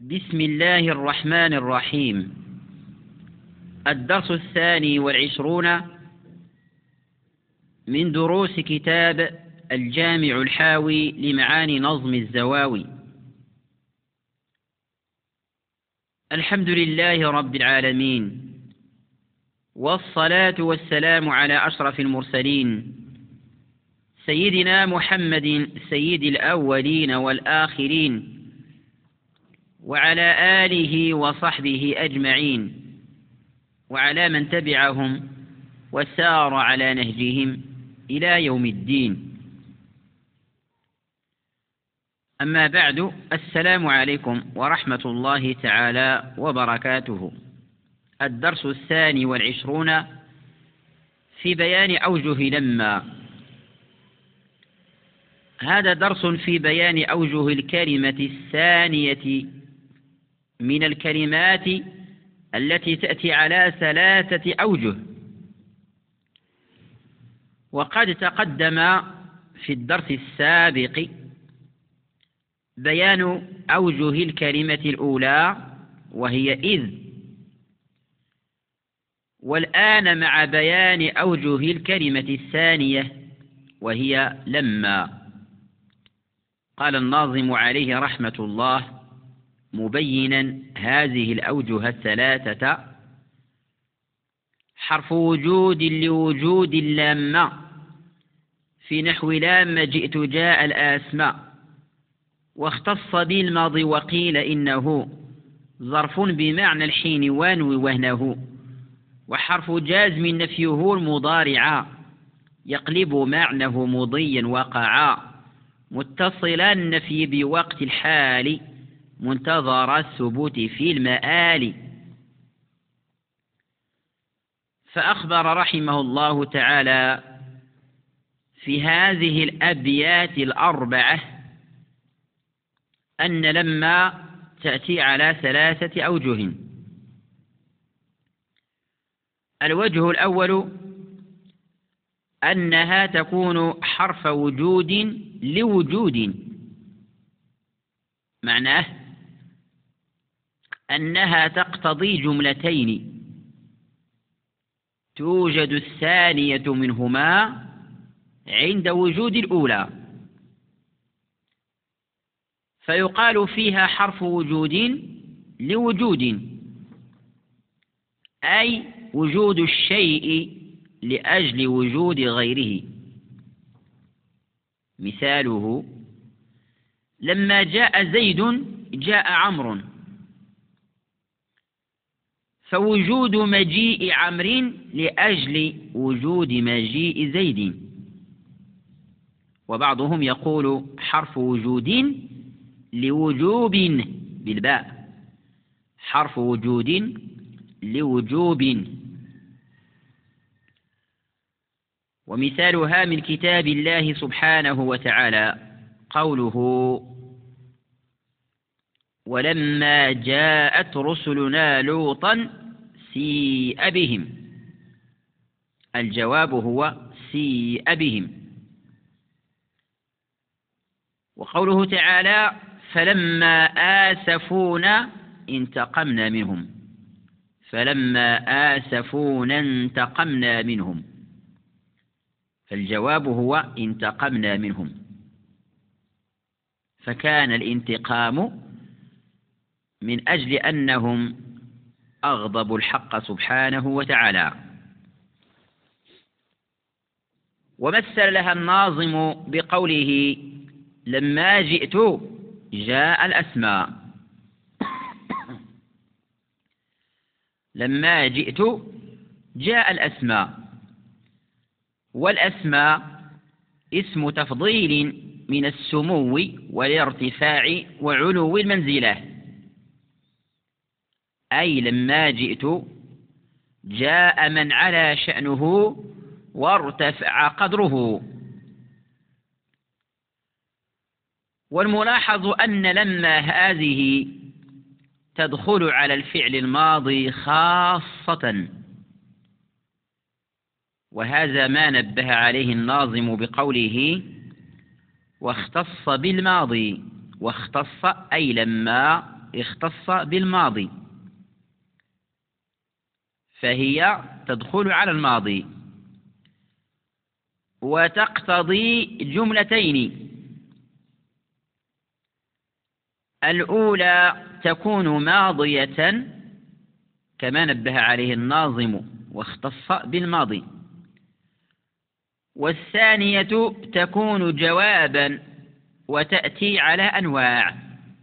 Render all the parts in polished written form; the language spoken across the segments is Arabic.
بسم الله الرحمن الرحيم. الدرس 22 من دروس كتاب الجامع الحاوي لمعاني نظم الزواوي. الحمد لله رب العالمين، والصلاة والسلام على أشرف المرسلين سيدنا محمد سيد الأولين والآخرين، وعلى آله وصحبه أجمعين، وعلى من تبعهم وسار على نهجهم إلى يوم الدين. أما بعد، السلام عليكم ورحمة الله تعالى وبركاته. الدرس 22 في بيان أوجه لما. هذا درس في بيان أوجه الكلمة الثانية من الكلمات التي تأتي على 3 أوجه. وقد تقدم في الدرس السابق بيان أوجه الكلمة الأولى وهي إذ، والآن مع بيان أوجه الكلمة الثانية وهي لما. قال الناظم عليه رحمة الله مبينا هذه الأوجه 3: حرف وجود لوجود لما، في نحو لام جئت جاء الآسماء، واختص بالماضي وقيل إنه ظرف بمعنى الحين وانوي وهنه، وحرف جازم نفيه المضارعا، يقلب معنه مضيا وقعا، متصلا النفي بوقت الحال، منتظر الثبوت في المآل. فأخبر رحمه الله تعالى في هذه الأبيات 4 أن لما تأتي على 3 أوجه. الوجه الأول أنها تكون حرف وجود لوجود، معناه أنها تقتضي جملتين توجد الثانية منهما عند وجود الأولى، فيقال فيها حرف وجود لوجود، أي وجود الشيء لأجل وجود غيره. مثاله: لما جاء زيد جاء عمرو، فوجود مجيء عمرو لأجل وجود مجيء زيد. وبعضهم يقول حرف وجود لوجوب بالباء، حرف وجود لوجوب. ومثالها من كتاب الله سبحانه وتعالى قوله: ولما جاءت رسلنا لوطا سيء بهم. الجواب هو سيء بهم. وقوله تعالى: فلما آسفونا انتقمنا منهم. فلما آسفونا انتقمنا منهم، فالجواب هو انتقمنا منهم، فكان الانتقام من أجل أنهم أغضبوا الحق سبحانه وتعالى. ومثل لها الناظم بقوله: لما جئت جاء الأسماء. لما جئت جاء الأسماء، والأسماء اسم تفضيل من السمو والارتفاع وعلو المنزلة، أي لما جئت جاء من على شأنه وارتفع قدره. والملاحظ أن لما هذه تدخل على الفعل الماضي خاصة، وهذا ما نبه عليه الناظم بقوله: واختص بالماضي. واختص أي لما اختص بالماضي، فهي تدخل على الماضي وتقتضي جملتين. الأولى تكون ماضية كما نبه عليه الناظم واختص بالماضي، والثانية تكون جوابا وتأتي على أنواع.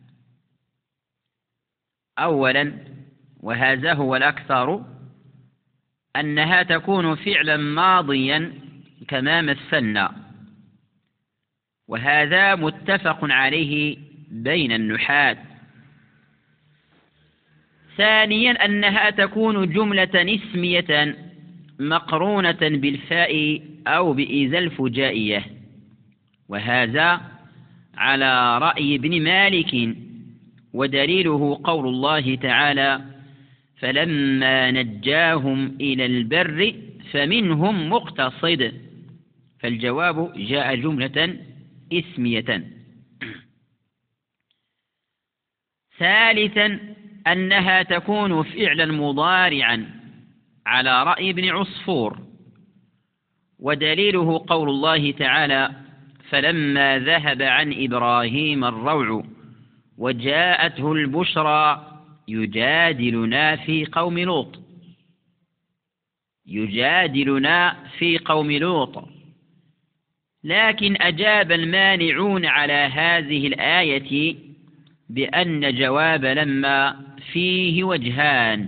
أولا، وهذا هو الأكثر، أنها تكون فعلا ماضيا كما مثلنا، وهذا متفق عليه بين النحاة. ثانيا، أنها تكون جملة اسمية مقرونة بالفاء أو بإذا الفجائية، وهذا على رأي ابن مالك، ودليله قول الله تعالى: فلما نجاهم إلى البر فمنهم مقتصد، فالجواب جاء جملة اسمية. ثالثا، أنها تكون فعلا مضارعا على رأي ابن عصفور، ودليله قول الله تعالى: فلما ذهب عن إبراهيم الروع وجاءته البشرى يجادلنا في قوم لوط. يجادلنا في قوم لوط. لكن أجاب المانعون على هذه الآية بأن جواب لما فيه وجهان.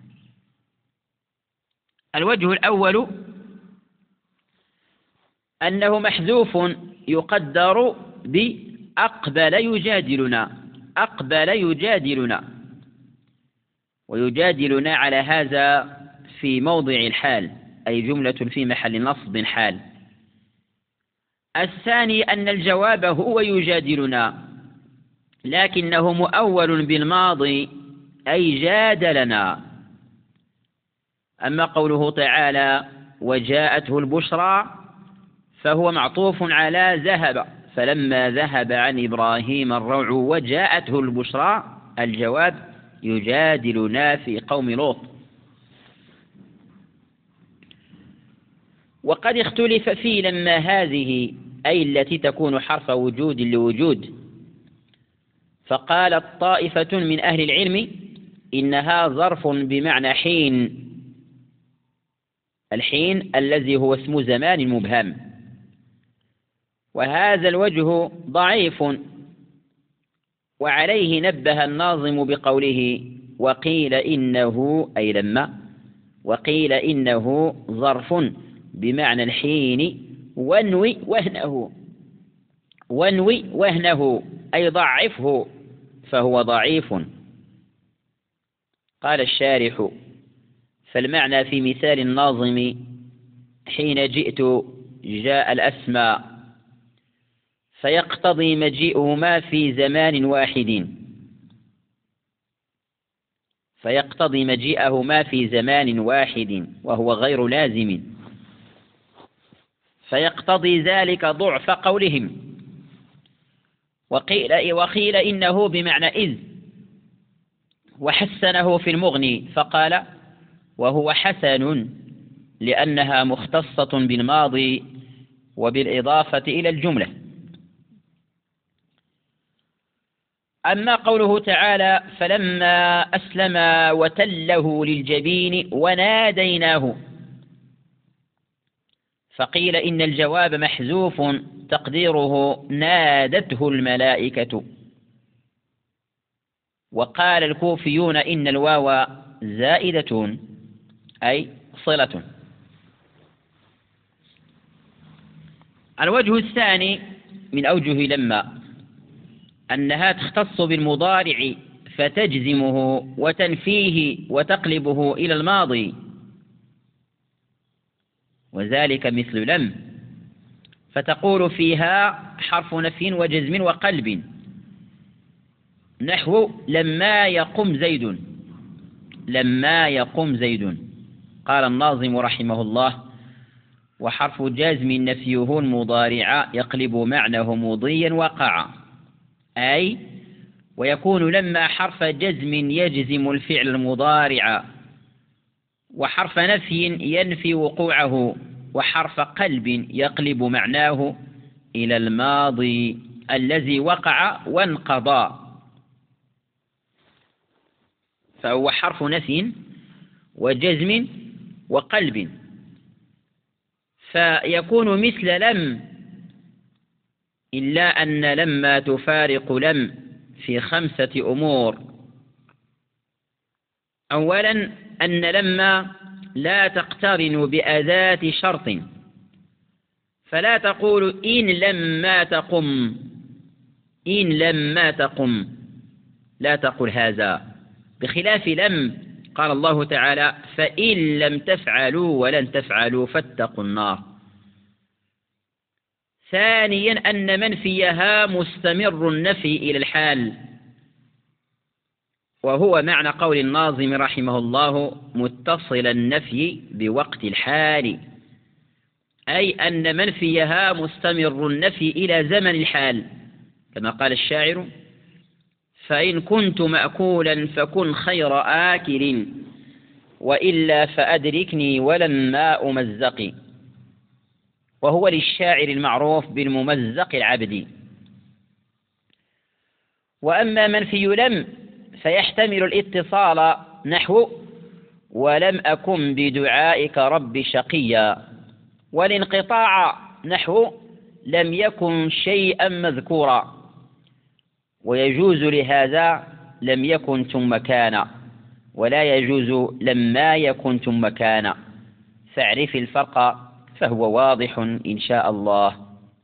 الوجه الأول أنه محذوف يقدر بأقبل يجادلنا. أقبل يجادلنا، ويجادلنا على هذا في موضع الحال، أي جملة في محل نصب حال. الثاني أن الجواب هو يجادلنا، لكنه مؤول بالماضي أي جادلنا. أما قوله تعالى: وجاءته البشرى، فهو معطوف على ذهب، فلما ذهب عن إبراهيم الروع وجاءته البشرى، الجواب يجادلنا في قوم لوط. وقد اختلف في لما هذه، أي التي تكون حرف وجود لوجود، فقالت طائفة من أهل العلم إنها ظرف بمعنى حين، الحين الذي هو اسم زمان مبهم، وهذا الوجه ضعيف، وعليه نبه الناظم بقوله: وقيل إنه، أي لما، وقيل إنه ظرف بمعنى الحين وانوي وهنه. وانوي وهنه أي ضعفه، فهو ضعيف. قال الشارح: فالمعنى في مثال الناظم: حين جئت جاء الأسماء، فيقتضي مجيئهما في زمان واحد، فيقتضي مجيئهما في زمان واحد وهو غير لازم، فيقتضي ذلك ضعف قولهم. وقيل إنه بمعنى إذ، وحسنه في المغني فقال: وهو حسن لأنها مختصة بالماضي وبالإضافة إلى الجملة. أما قوله تعالى: فلما أسلم وتله للجبين وناديناه، فقيل إن الجواب محذوف تقديره نادته الملائكة. وقال الكوفيون إن الواو زائدة أي صلة. الوجه الثاني من أوجه لما أنها تختص بالمضارع فتجزمه وتنفيه وتقلبه إلى الماضي، وذلك مثل لم، فتقول فيها حرف نفي وجزم وقلب، نحو لما يقم زيد. لما يقم زيد. قال الناظم رحمه الله: وحرف جازم نفيه المضارع يقلب معناه مضيا وقع، أي ويكون لما حرف جزم يجزم الفعل المضارع، وحرف نفي ينفي وقوعه، وحرف قلب يقلب معناه إلى الماضي الذي وقع وانقضى. فهو حرف نفي وجزم وقلب، فيكون مثل لم، إلا أن لما تفارق لم في 5 أمور. أولا أن لما لا تقترن بأداة شرط، فلا تقول إن لما تقم، إن لما تقم، لا تقل هذا، بخلاف لم قال الله تعالى فإن لم تفعلوا ولن تفعلوا فاتقوا النار. ثانيا أن منفيها مستمر النفي إلى الحال، وهو معنى قول الناظم رحمه الله متصل النفي بوقت الحال، أي أن منفيها مستمر النفي إلى زمن الحال، كما قال الشاعر فإن كنت مأكولا فكن خير آكل، وإلا فأدركني ولما أمزق، وهو للشاعر المعروف بالممزق العبدي. وأما منفي لم فيحتمل الاتصال، نحو ولم أكن بدعائك رب شقيا، والانقطاع نحو لم يكن شيئا مذكورا، ويجوز لهذا لم يكن ثم كان، ولا يجوز لما يكن ثم كان، فاعرف الفرق فهو واضح إن شاء الله.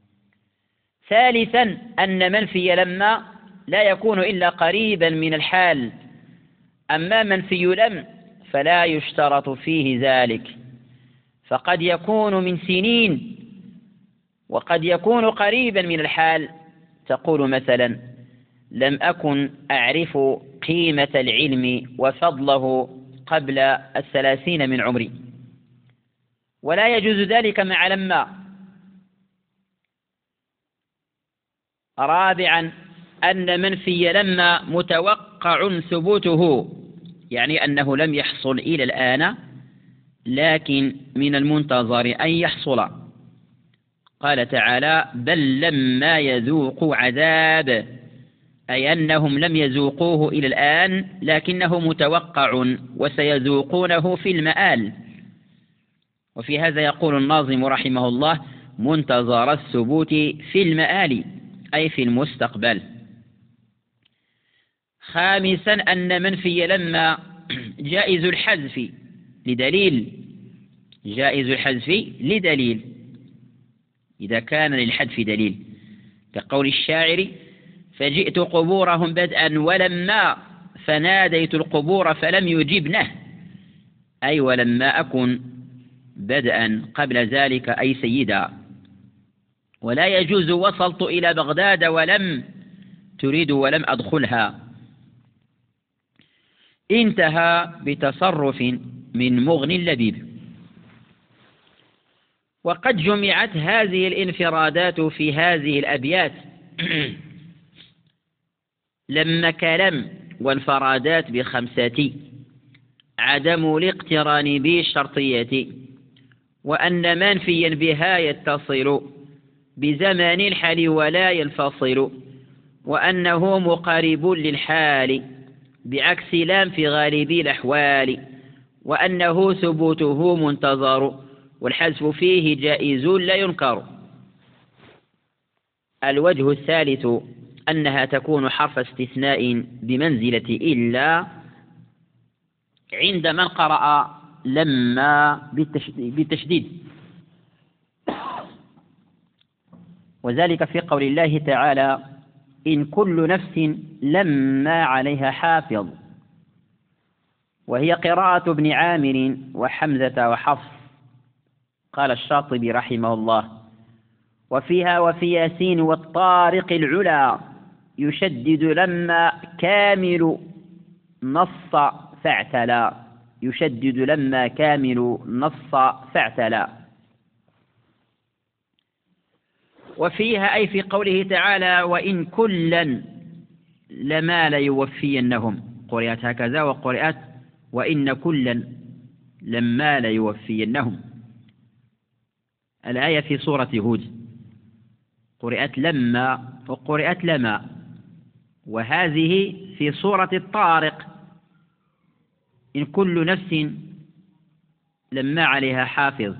ثالثا أن منفي لما لا يكون إلا قريبا من الحال، أما منفي لم فلا يشترط فيه ذلك، فقد يكون من سنين وقد يكون قريبا من الحال. تقول مثلا لم أكن أعرف قيمة العلم وفضله قبل 30 من عمري، ولا يجوز ذلك مع لما. رابعا أن منفي لما متوقع ثبوته، يعني أنه لم يحصل إلى الآن لكن من المنتظر أن يحصل. قال تعالى بل لما يذوقوا عذاب، أي أنهم لم يذوقوه إلى الآن لكنه متوقع وسيذوقونه في المآل. وفي هذا يقول الناظم رحمه الله منتظر الثبوت في المآل، أي في المستقبل. خامسا أن منفي لما جائز الحذف لدليل، جائز الحذف لدليل إذا كان للحذف دليل، كقول الشاعر فجئت قبورهم بدءا ولما فناديت القبور فلم يجبنه، أي ولما أكن بدءا قبل ذلك أي سيدا. ولا يجوز وصلت إلى بغداد ولم تريد ولم أدخلها. انتهى بتصرف من مغن لبيب. وقد جمعت هذه الانفرادات في هذه الأبيات لما كلم وانفرادات ب5: عدم الاقتران بالشرطية، وأن منفيا بها يتصل بزمان الحال ولا ينفصل، وأنه مقارب للحال بعكس لام في غالب الأحوال، وأنه ثبوته منتظر والحذف فيه جائز لا ينكر. الوجه الثالث أنها تكون حرف استثناء بمنزلة إلا عند من قرأ لما بالتشديد، وذلك في قول الله تعالى إن كل نفس لما عليها حافظ، وهي قراءة ابن عامر وحمزة وحفص. قال الشاطبي رحمه الله وفيها وفي ياسين والطارق العلا يشدد لما كامل نص فاعتلا، يشدد لما كامل نص فاعتلا. وفيها أي في قوله تعالى وإن كلا لما ليوفينهم، قرئت هكذا وقرئت وإن كلا لما ليوفينهم. الآية في سورة هود قرئت لما وقرئت لما، وهذه في سورة الطارق إن كل نفس لما عليها حافظ.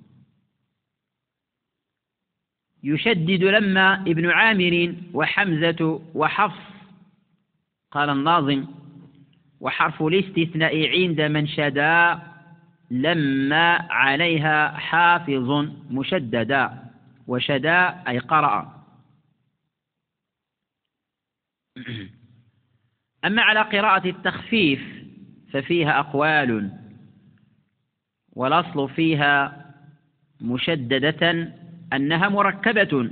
يشدد لما ابن عامر وحمزة وحفص. قال الناظم: وحرف الاستثناء عند من شدا لما عليها حافظ مشددا، وشدا أي قرأ. أما على قراءة التخفيف ففيها أقوال، والأصل فيها مشددة أنها مركبة،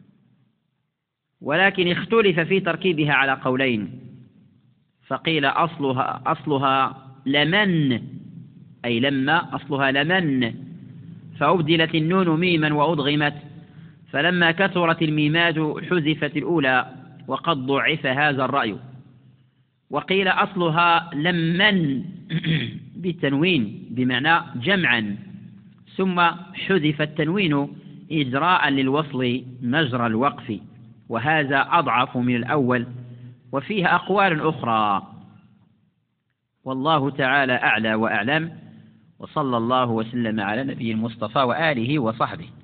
ولكن اختلف في تركيبها على قولين، فقيل أصلها لمن، أي لما أصلها لمن، فأبدلت النون ميما وأضغمت، فلما كثرت الميمات حذفت الأولى، وقد ضعف هذا الرأي. وقيل أصلها لمن بالتنوين بمعنى جمعا، ثم حذف التنوين إجراء للوصل مجرى الوقف، وهذا أضعف من الأول، وفيها أقوال أخرى، والله تعالى أعلى وأعلم، وصلى الله وسلم على نبي المصطفى وآله وصحبه.